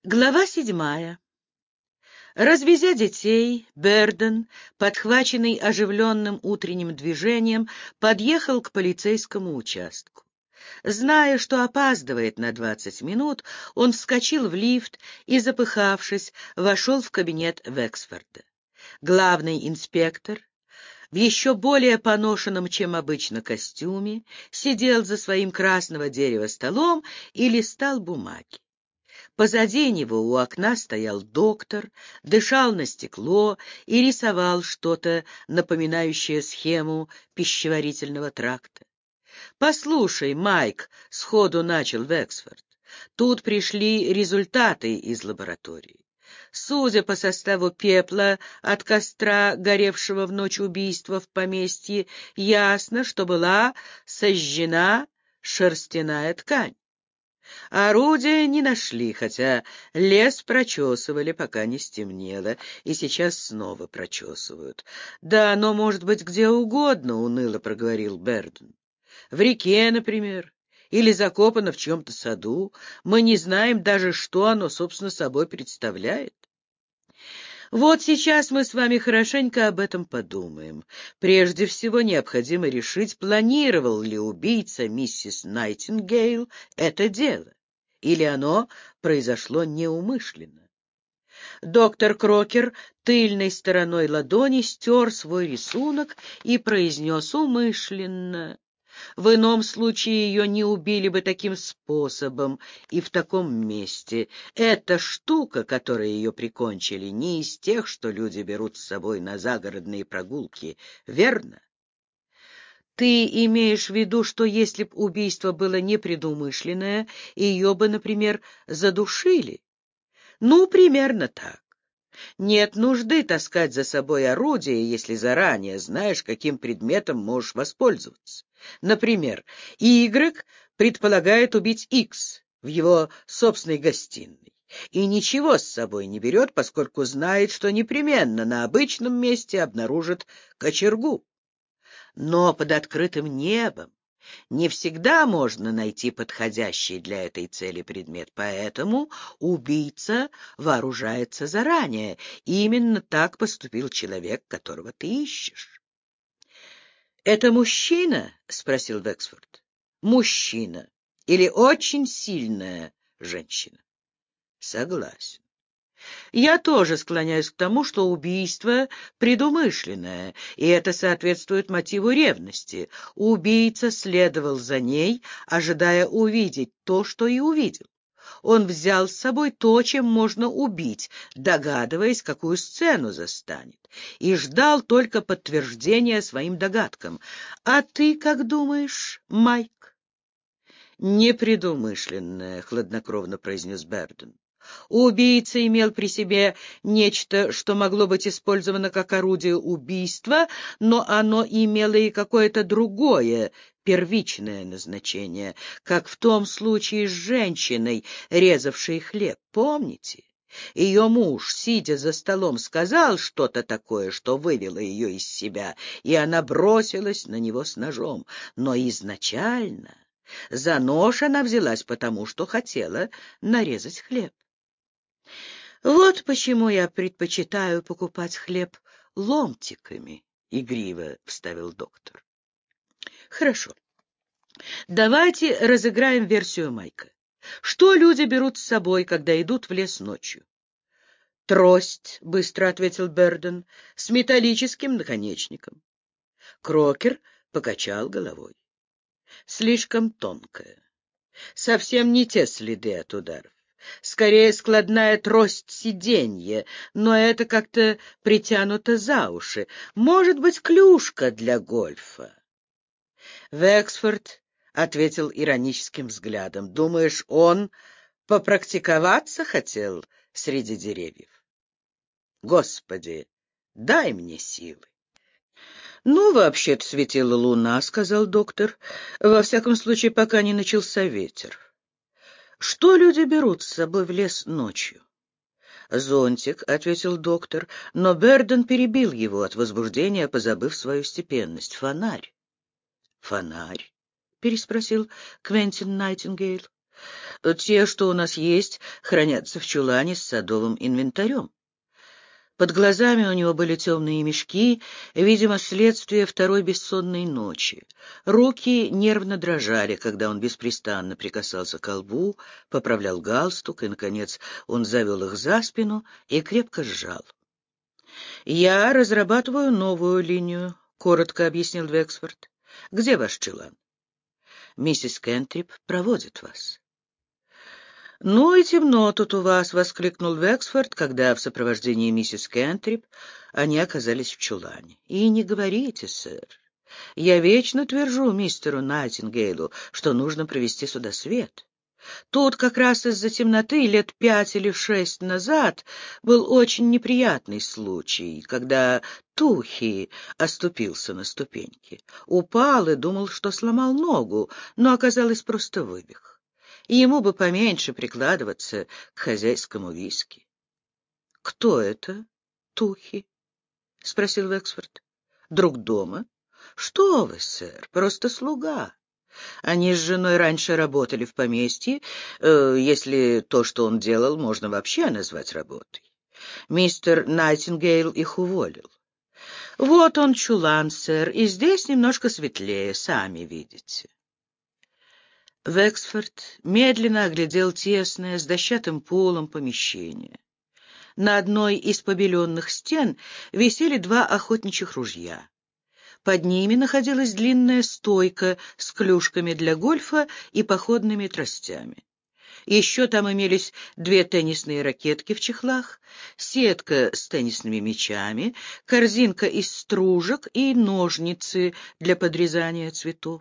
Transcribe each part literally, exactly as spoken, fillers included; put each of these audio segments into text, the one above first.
Глава седьмая. Развезя детей, Берден, подхваченный оживленным утренним движением, подъехал к полицейскому участку. Зная, что опаздывает на двадцать минут, он вскочил в лифт и, запыхавшись, вошел в кабинет Вексфорда. Главный инспектор, в еще более поношенном, чем обычно, костюме, сидел за своим красного дерева столом и листал бумаги. Позади него у окна стоял доктор, дышал на стекло и рисовал что-то, напоминающее схему пищеварительного тракта. «Послушай, Майк», — сходу начал Вексфорд, — «тут пришли результаты из лаборатории. Судя по составу пепла от костра, горевшего в ночь убийства в поместье, ясно, что была сожжена шерстяная ткань. Орудия не нашли, хотя лес прочесывали, пока не стемнело, и сейчас снова прочесывают. Да, оно может быть где угодно, — уныло проговорил Берден. В реке, например, или закопано в чьем-то саду. Мы не знаем даже, что оно, собственно, собой представляет. Вот сейчас мы с вами хорошенько об этом подумаем. Прежде всего необходимо решить, планировал ли убийца миссис Найтингейл это дело, или оно произошло неумышленно. Доктор Крокер тыльной стороной ладони стер свой рисунок и произнес: «Умышленно». В ином случае ее не убили бы таким способом и в таком месте. Эта штука, которой ее прикончили, не из тех, что люди берут с собой на загородные прогулки, верно? Ты имеешь в виду, что если б убийство было непредумышленное, ее бы, например, задушили? Ну, примерно так. Нет нужды таскать за собой орудие, если заранее знаешь, каким предметом можешь воспользоваться. Например, Y предполагает убить X в его собственной гостиной и ничего с собой не берет, поскольку знает, что непременно на обычном месте обнаружит кочергу. Но под открытым небом не всегда можно найти подходящий для этой цели предмет, поэтому убийца вооружается заранее. И именно так поступил человек, которого ты ищешь. — Это мужчина? — спросил Вексфорд. — Мужчина. Или очень сильная женщина. — Согласен. Я тоже склоняюсь к тому, что убийство предумышленное, и это соответствует мотиву ревности. Убийца следовал за ней, ожидая увидеть то, что и увидел. Он взял с собой то, чем можно убить, догадываясь, какую сцену застанет, и ждал только подтверждения своим догадкам. А ты как думаешь, Майк? — Непредумышленное, — хладнокровно произнес Берден. Убийца имел при себе нечто, что могло быть использовано как орудие убийства, но оно имело и какое-то другое, первичное назначение, как в том случае с женщиной, резавшей хлеб. Помните? Ее муж, сидя за столом, сказал что-то такое, что вывело ее из себя, и она бросилась на него с ножом. Но изначально за нож она взялась потому, что хотела нарезать хлеб. «Вот почему я предпочитаю покупать хлеб ломтиками», — игриво вставил доктор. «Хорошо. Давайте разыграем версию Майка. Что люди берут с собой, когда идут в лес ночью?» «Трость», — быстро ответил Берден, — «с металлическим наконечником». Крокер покачал головой. «Слишком тонкая. Совсем не те следы от ударов. Скорее складная трость сиденья, но это как-то притянуто за уши. Может быть, клюшка для гольфа. Вексфорд ответил ироническим взглядом. Думаешь, он попрактиковаться хотел среди деревьев? Господи, дай мне силы. «Ну, вообще-то светила луна», — сказал доктор. «Во всяком случае, пока не начался ветер». «Что люди берут с собой в лес ночью?» «Зонтик», — ответил доктор, но Берден перебил его от возбуждения, позабыв свою степенность. «Фонарь». «Фонарь?» — переспросил Квентин Найтингейл. Те, что у нас есть, хранятся в чулане с садовым инвентарем. Под глазами у него были темные мешки, видимо, следствие второй бессонной ночи. Руки нервно дрожали, когда он беспрестанно прикасался к лбу, поправлял галстук, и, наконец, он завел их за спину и крепко сжал. «Я разрабатываю новую линию», — коротко объяснил Вексфорд. «Где ваш чулан?» «Миссис Кентрип проводит вас». «Ну и темно тут у вас», — воскликнул Вексфорд, когда в сопровождении миссис Кентрип они оказались в чулане. «И не говорите, сэр. Я вечно твержу мистеру Найтингейлу, что нужно провести сюда свет. Тут как раз из-за темноты лет пять или шесть назад был очень неприятный случай, когда Тухи оступился на ступеньке. Упал и думал, что сломал ногу, но оказалось просто вывих. И ему бы поменьше прикладываться к хозяйскому виски. — Кто это, Тухи? — спросил Вексфорд. — Друг дома? — Что вы, сэр, просто слуга. Они с женой раньше работали в поместье, э, если то, что он делал, можно вообще назвать работой. Мистер Найтингейл их уволил. Вот он чулан, сэр, и здесь немножко светлее, сами видите. Вексфорд медленно оглядел тесное, с дощатым полом помещение. На одной из побеленных стен висели два охотничьих ружья. Под ними находилась длинная стойка с клюшками для гольфа и походными тростями. Еще там имелись две теннисные ракетки в чехлах, сетка с теннисными мячами, корзинка из стружек и ножницы для подрезания цветов.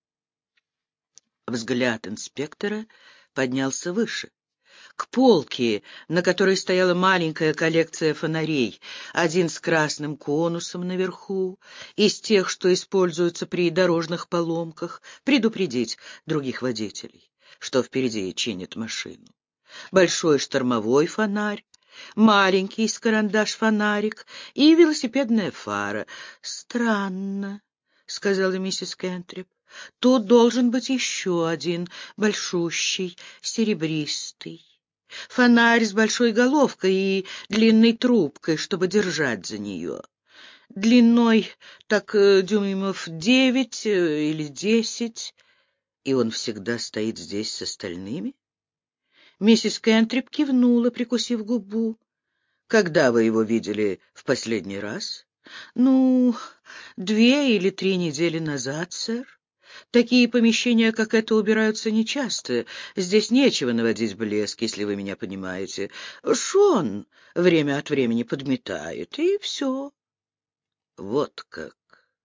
Взгляд инспектора поднялся выше, к полке, на которой стояла маленькая коллекция фонарей, один с красным конусом наверху, из тех, что используются при дорожных поломках, предупредить других водителей, что впереди чинит машину. Большой штормовой фонарь, маленький с карандаш-фонарик и велосипедная фара. «Странно», — сказала миссис Кентрип. «Тут должен быть еще один, большущий, серебристый. Фонарь с большой головкой и длинной трубкой, чтобы держать за нее. Длиной так э, дюймов девять э, или десять. И он всегда стоит здесь с остальными?» Миссис Кентрип кивнула, прикусив губу. «Когда вы его видели в последний раз?» «Ну, две или три недели назад, сэр. Такие помещения, как это, убираются нечасто. Здесь нечего наводить блеск, если вы меня понимаете. Шон время от времени подметает, и все». «Вот как».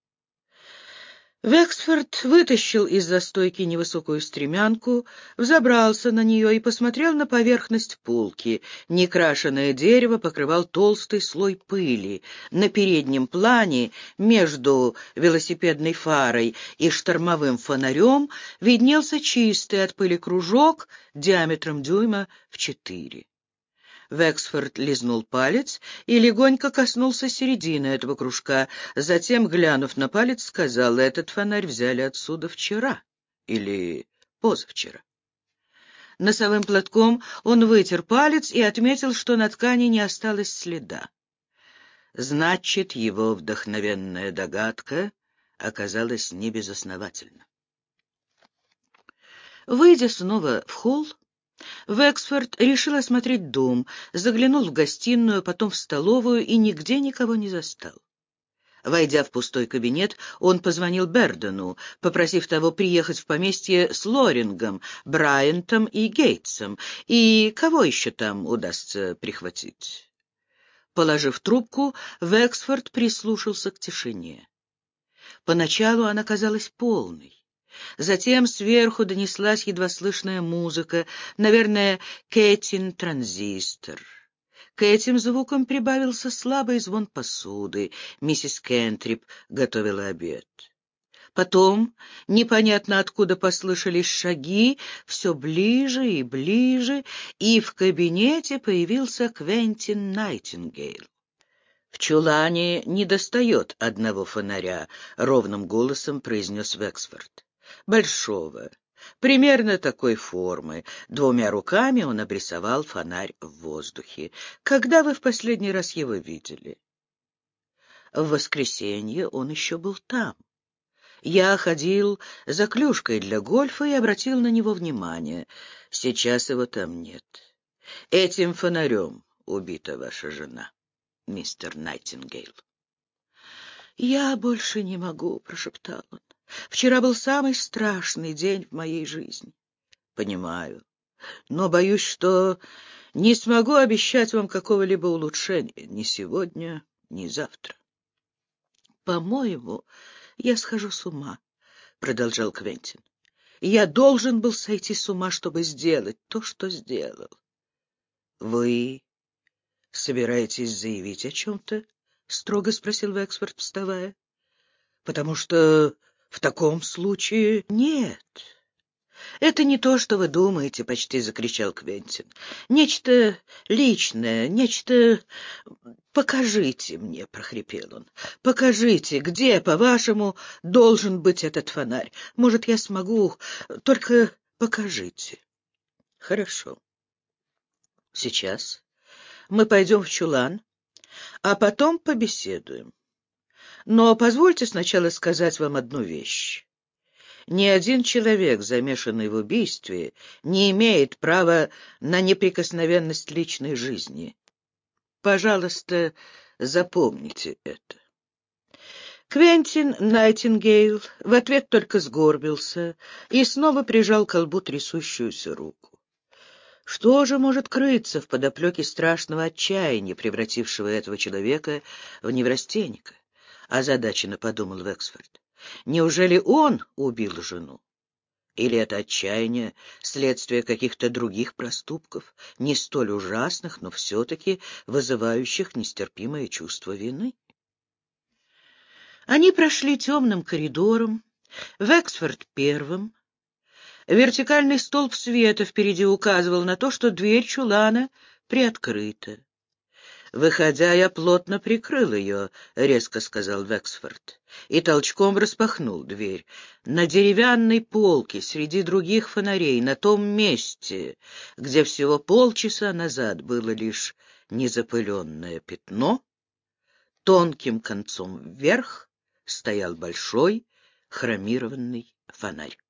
Вексфорд вытащил из-за стойки невысокую стремянку, взобрался на нее и посмотрел на поверхность полки. Некрашенное дерево покрывал толстый слой пыли. На переднем плане, между велосипедной фарой и штормовым фонарем, виднелся чистый от пыли кружок диаметром дюйма в четыре. Вексфорд лизнул палец и легонько коснулся середины этого кружка. Затем, глянув на палец, сказал: «Этот фонарь взяли отсюда вчера или позавчера». Носовым платком он вытер палец и отметил, что на ткани не осталось следа. Значит, его вдохновенная догадка оказалась небезосновательна. Выйдя снова в холл, Вексфорд решил осмотреть дом, заглянул в гостиную, потом в столовую и нигде никого не застал. Войдя в пустой кабинет, он позвонил Бердену, попросив того приехать в поместье с Лорингом, Брайантом и Гейтсом, и кого еще там удастся прихватить. Положив трубку, Вексфорд прислушался к тишине. Поначалу она казалась полной. Затем сверху донеслась едва слышная музыка, наверное, Кэтин транзистор. К этим звукам прибавился слабый звон посуды. Миссис Кентрип готовила обед. Потом, непонятно откуда послышались шаги, все ближе и ближе, и в кабинете появился Квентин Найтингейл. «В чулане недостает одного фонаря», — ровным голосом произнес Вексфорд. «Большого, примерно такой формы. Двумя руками он обрисовал фонарь в воздухе. Когда вы в последний раз его видели? В воскресенье он еще был там. Я ходил за клюшкой для гольфа и обратил на него внимание. Сейчас его там нет. Этим фонарем убита ваша жена, мистер Найтингейл. «Я больше не могу», — прошептал он. «Вчера был самый страшный день в моей жизни». «Понимаю, но боюсь, что не смогу обещать вам какого-либо улучшения ни сегодня, ни завтра». «По-моему, я схожу с ума», — продолжал Квентин. «Я должен был сойти с ума, чтобы сделать то, что сделал». «Вы собираетесь заявить о чем-то?» — строго спросил Вексфорд, вставая. «Потому что в таком случае...» «Нет, это не то, что вы думаете», — почти закричал Квентин. «Нечто личное, нечто... Покажите мне», — прохрипел он. «Покажите, где, по-вашему, должен быть этот фонарь. Может, я смогу, только покажите». «Хорошо. Сейчас мы пойдем в чулан, а потом побеседуем. Но позвольте сначала сказать вам одну вещь. Ни один человек, замешанный в убийстве, не имеет права на неприкосновенность личной жизни. Пожалуйста, запомните это». Квентин Найтингейл в ответ только сгорбился и снова прижал к колбу трясущуюся руку. Что же может крыться в подоплеке страшного отчаяния, превратившего этого человека в неврастенника? Озадаченно подумал Вексфорд. Неужели он убил жену? Или это отчаяние — следствие каких-то других проступков, не столь ужасных, но все-таки вызывающих нестерпимое чувство вины? Они прошли темным коридором, Вексфорд первым. Вертикальный столб света впереди указывал на то, что дверь чулана приоткрыта. «Выходя, я плотно прикрыл ее», — резко сказал Вексфорд, и толчком распахнул дверь. На деревянной полке среди других фонарей, на том месте, где всего полчаса назад было лишь незапыленное пятно, тонким концом вверх стоял большой хромированный фонарь.